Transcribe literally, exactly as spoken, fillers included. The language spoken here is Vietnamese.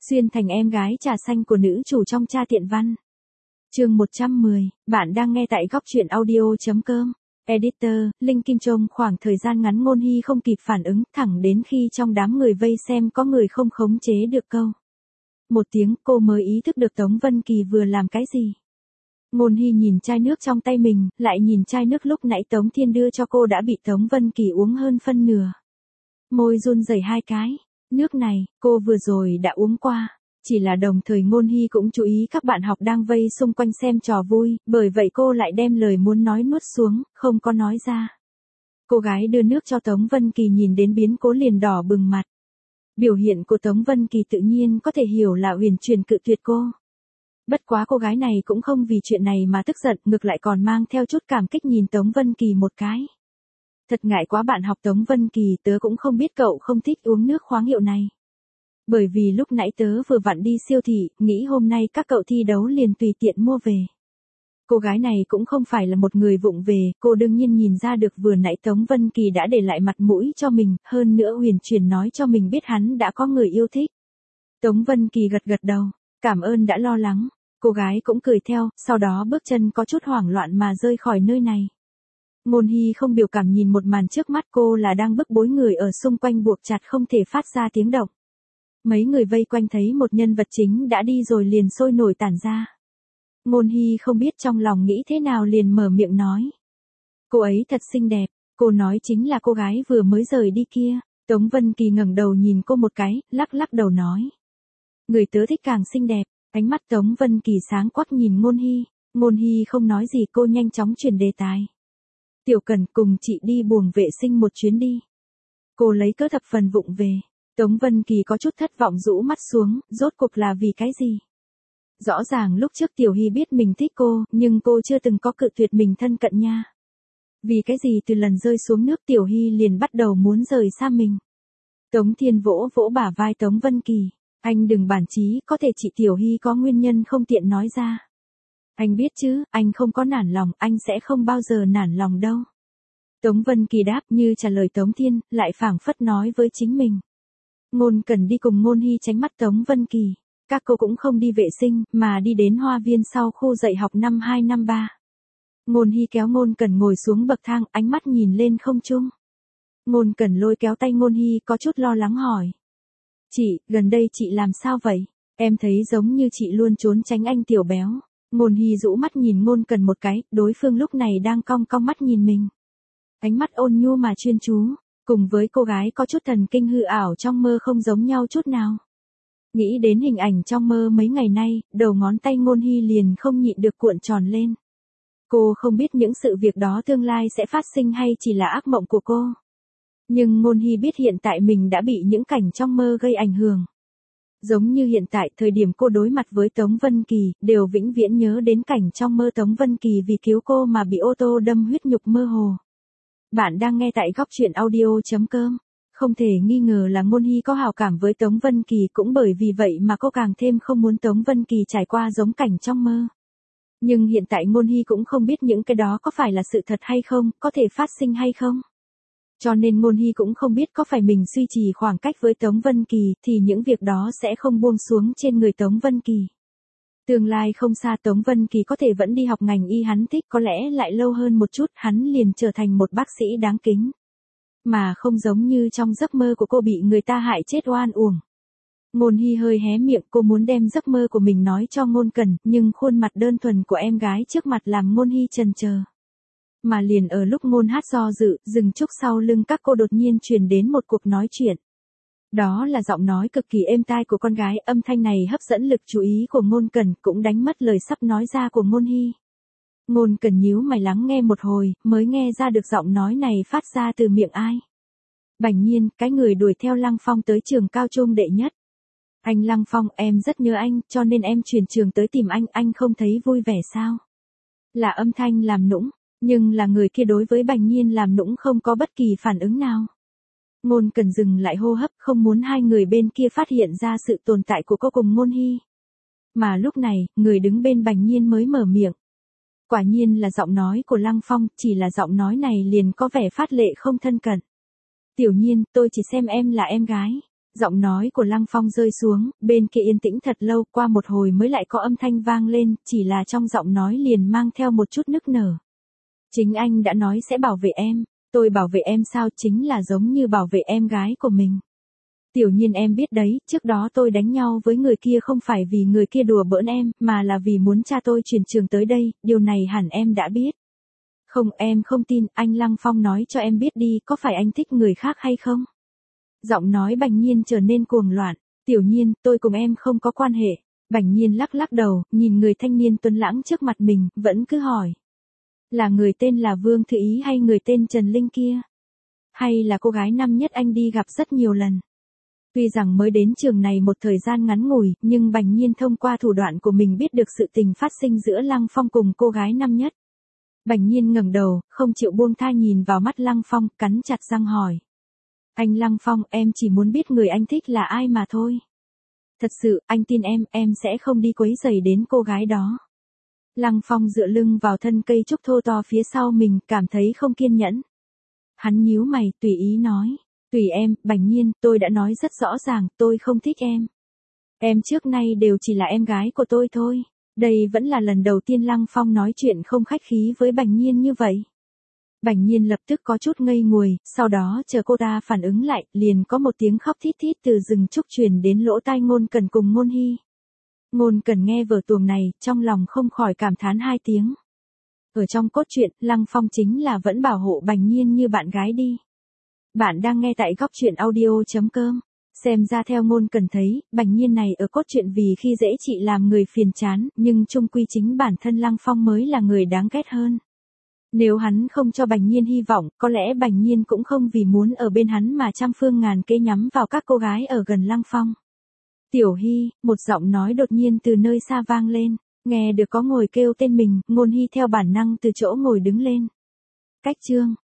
Xuyên thành em gái trà xanh của nữ chủ trong Cha Tiện Văn. Chương một trăm mười, bạn đang nghe tại góc truyện audio.com. Editor, Linh Kim Trong khoảng thời gian ngắn Ngôn Hy không kịp phản ứng, thẳng đến khi trong đám người vây xem có người không khống chế được câu. Một tiếng cô mới ý thức được Tống Vân Kỳ vừa làm cái gì. Ngôn Hy nhìn chai nước trong tay mình, lại nhìn chai nước lúc nãy Tống Thiên đưa cho cô đã bị Tống Vân Kỳ uống hơn phân nửa. Môi run rẩy hai cái. Nước này, cô vừa rồi đã uống qua. Chỉ là đồng thời Ngôn Hy cũng chú ý các bạn học đang vây xung quanh xem trò vui, bởi vậy cô lại đem lời muốn nói nuốt xuống, không có nói ra. Cô gái đưa nước cho Tống Vân Kỳ nhìn đến biến cố liền đỏ bừng mặt. Biểu hiện của Tống Vân Kỳ tự nhiên có thể hiểu là huyền truyền cự tuyệt cô. Bất quá cô gái này cũng không vì chuyện này mà tức giận, ngược lại còn mang theo chút cảm kích nhìn Tống Vân Kỳ một cái. Thật ngại quá bạn học Tống Vân Kỳ, tớ cũng không biết cậu không thích uống nước khoáng hiệu này. Bởi vì lúc nãy tớ vừa vặn đi siêu thị, nghĩ hôm nay các cậu thi đấu liền tùy tiện mua về. Cô gái này cũng không phải là một người vụng về, cô đương nhiên nhìn ra được vừa nãy Tống Vân Kỳ đã để lại mặt mũi cho mình, hơn nữa huyền truyền nói cho mình biết hắn đã có người yêu thích. Tống Vân Kỳ gật gật đầu, cảm ơn đã lo lắng. Cô gái cũng cười theo, sau đó bước chân có chút hoảng loạn mà rơi khỏi nơi này. Ngôn Hy không biểu cảm nhìn một màn trước mắt cô là đang bức bối người ở xung quanh buộc chặt không thể phát ra tiếng động. Mấy người vây quanh thấy một nhân vật chính đã đi rồi liền sôi nổi tản ra. Ngôn Hy không biết trong lòng nghĩ thế nào liền mở miệng nói. Cô ấy thật xinh đẹp, cô nói chính là cô gái vừa mới rời đi kia. Tống Vân Kỳ ngẩng đầu nhìn cô một cái, lắc lắc đầu nói. Người tớ thích càng xinh đẹp, ánh mắt Tống Vân Kỳ sáng quắc nhìn Ngôn Hy. Ngôn Hy không nói gì, cô nhanh chóng chuyển đề tài. Tiểu Cần, cùng chị đi buồng vệ sinh một chuyến đi. Cô lấy cớ thập phần vụng về. Tống Vân Kỳ có chút thất vọng rũ mắt xuống, rốt cuộc là vì cái gì? Rõ ràng lúc trước Tiểu Hy biết mình thích cô, nhưng cô chưa từng có cự tuyệt mình thân cận nha. Vì cái gì từ lần rơi xuống nước Tiểu Hy liền bắt đầu muốn rời xa mình? Tống Thiên vỗ vỗ bả vai Tống Vân Kỳ. Anh đừng bản chí, có thể chị Tiểu Hy có nguyên nhân không tiện nói ra. Anh biết chứ, anh không có nản lòng, anh sẽ không bao giờ nản lòng đâu. Tống Vân Kỳ đáp như trả lời Tống Thiên, lại phảng phất nói với chính mình. Ngôn Cần đi cùng Ngôn Hy tránh mắt Tống Vân Kỳ. Các cô cũng không đi vệ sinh, mà đi đến hoa viên sau khu dạy học năm hai năm ba. Ngôn Hy kéo Ngôn Cần ngồi xuống bậc thang, ánh mắt nhìn lên không trung. Ngôn Cần lôi kéo tay Ngôn Hy có chút lo lắng hỏi. Chị, gần đây chị làm sao vậy? Em thấy giống như chị luôn trốn tránh anh tiểu béo. Ngôn Hy rũ mắt nhìn Ngôn Cần một cái, đối phương lúc này đang cong cong mắt nhìn mình. Ánh mắt ôn nhu mà chuyên chú, cùng với cô gái có chút thần kinh hư ảo trong mơ không giống nhau chút nào. Nghĩ đến hình ảnh trong mơ mấy ngày nay, đầu ngón tay Ngôn Hy liền không nhịn được cuộn tròn lên. Cô không biết những sự việc đó tương lai sẽ phát sinh hay chỉ là ác mộng của cô. Nhưng Ngôn Hy biết hiện tại mình đã bị những cảnh trong mơ gây ảnh hưởng. Giống như hiện tại, thời điểm cô đối mặt với Tống Vân Kỳ, đều vĩnh viễn nhớ đến cảnh trong mơ Tống Vân Kỳ vì cứu cô mà bị ô tô đâm huyết nhục mơ hồ. Bạn đang nghe tại góc truyện audio.com. Không thể nghi ngờ là Ngôn Hy có hào cảm với Tống Vân Kỳ, cũng bởi vì vậy mà cô càng thêm không muốn Tống Vân Kỳ trải qua giống cảnh trong mơ. Nhưng hiện tại Ngôn Hy cũng không biết những cái đó có phải là sự thật hay không, có thể phát sinh hay không. Cho nên Ngôn Hy cũng không biết có phải mình duy trì khoảng cách với Tống Vân Kỳ thì những việc đó sẽ không buông xuống trên người Tống Vân Kỳ. Tương lai không xa Tống Vân Kỳ có thể vẫn đi học ngành y hắn thích, có lẽ lại lâu hơn một chút hắn liền trở thành một bác sĩ đáng kính. Mà không giống như trong giấc mơ của cô bị người ta hại chết oan uổng. Ngôn Hy hơi hé miệng, cô muốn đem giấc mơ của mình nói cho Ngôn Cần, nhưng khuôn mặt đơn thuần của em gái trước mặt làm Ngôn Hy chần chờ. Mà liền ở lúc Ngôn Hát do dự, dừng chút sau lưng các cô đột nhiên truyền đến một cuộc nói chuyện. Đó là giọng nói cực kỳ êm tai của con gái, âm thanh này hấp dẫn lực chú ý của Ngôn Cần, cũng đánh mất lời sắp nói ra của Ngôn Hy. Ngôn Cần nhíu mày lắng nghe một hồi, mới nghe ra được giọng nói này phát ra từ miệng ai. Bảnh Nhiên, cái người đuổi theo Lăng Phong tới trường cao trung đệ nhất. Anh Lăng Phong, em rất nhớ anh, cho nên em chuyển trường tới tìm anh, anh không thấy vui vẻ sao? Là âm thanh làm nũng, nhưng là người kia đối với Bảnh Nhiên làm nũng không có bất kỳ phản ứng nào. Ngôn Cần dừng lại hô hấp, không muốn hai người bên kia phát hiện ra sự tồn tại của cô cùng Ngôn Hy. Mà lúc này, người đứng bên Bảnh Nhiên mới mở miệng. Quả nhiên là giọng nói của Lăng Phong, chỉ là giọng nói này liền có vẻ phát lệ không thân cận. Tiểu Nhiên, tôi chỉ xem em là em gái. Giọng nói của Lăng Phong rơi xuống, bên kia yên tĩnh thật lâu, qua một hồi mới lại có âm thanh vang lên, chỉ là trong giọng nói liền mang theo một chút nức nở. Chính anh đã nói sẽ bảo vệ em, tôi bảo vệ em sao, chính là giống như bảo vệ em gái của mình. Tiểu Nhiên em biết đấy, trước đó tôi đánh nhau với người kia không phải vì người kia đùa bỡn em, mà là vì muốn cha tôi chuyển trường tới đây, điều này hẳn em đã biết. Không, em không tin, anh Lăng Phong nói cho em biết đi, có phải anh thích người khác hay không? Giọng nói Bành Nhiên trở nên cuồng loạn. Tiểu Nhiên, tôi cùng em không có quan hệ. Bành Nhiên lắc lắc đầu, nhìn người thanh niên tuấn lãng trước mặt mình, vẫn cứ hỏi. Là người tên là Vương Thư Ý hay người tên Trần Linh kia? Hay là cô gái năm nhất anh đi gặp rất nhiều lần? Tuy rằng mới đến trường này một thời gian ngắn ngủi, nhưng Bành Nhiên thông qua thủ đoạn của mình biết được sự tình phát sinh giữa Lăng Phong cùng cô gái năm nhất. Bành Nhiên ngẩng đầu, không chịu buông tha nhìn vào mắt Lăng Phong, cắn chặt răng hỏi. Anh Lăng Phong, em chỉ muốn biết người anh thích là ai mà thôi. Thật sự, anh tin em, em sẽ không đi quấy rầy đến cô gái đó. Lăng Phong dựa lưng vào thân cây trúc thô to phía sau mình, cảm thấy không kiên nhẫn. Hắn nhíu mày, tùy ý nói. Tùy em, Bành Nhiên, tôi đã nói rất rõ ràng, tôi không thích em. Em trước nay đều chỉ là em gái của tôi thôi. Đây vẫn là lần đầu tiên Lăng Phong nói chuyện không khách khí với Bành Nhiên như vậy. Bành Nhiên lập tức có chút ngây nguồi, sau đó chờ cô ta phản ứng lại, liền có một tiếng khóc thít thít từ rừng trúc truyền đến lỗ tai Ngôn Cẩn cùng Ngôn Hy. Ngôn Cẩn nghe vở tuồng này, trong lòng không khỏi cảm thán hai tiếng. Ở trong cốt truyện, Lăng Phong chính là vẫn bảo hộ Bành Nhiên như bạn gái đi. Bạn đang nghe tại góc truyện audio chấm com. Xem ra theo Ngôn Cẩn thấy, Bành Nhiên này ở cốt truyện vì khi dễ chị làm người phiền chán, nhưng chung quy chính bản thân Lăng Phong mới là người đáng ghét hơn. Nếu hắn không cho Bành Nhiên hy vọng, có lẽ Bành Nhiên cũng không vì muốn ở bên hắn mà trăm phương ngàn kế nhắm vào các cô gái ở gần Lăng Phong. Tiểu Hy, một giọng nói đột nhiên từ nơi xa vang lên, nghe được có ngồi kêu tên mình, Ngôn Hy theo bản năng từ chỗ ngồi đứng lên. Cách chương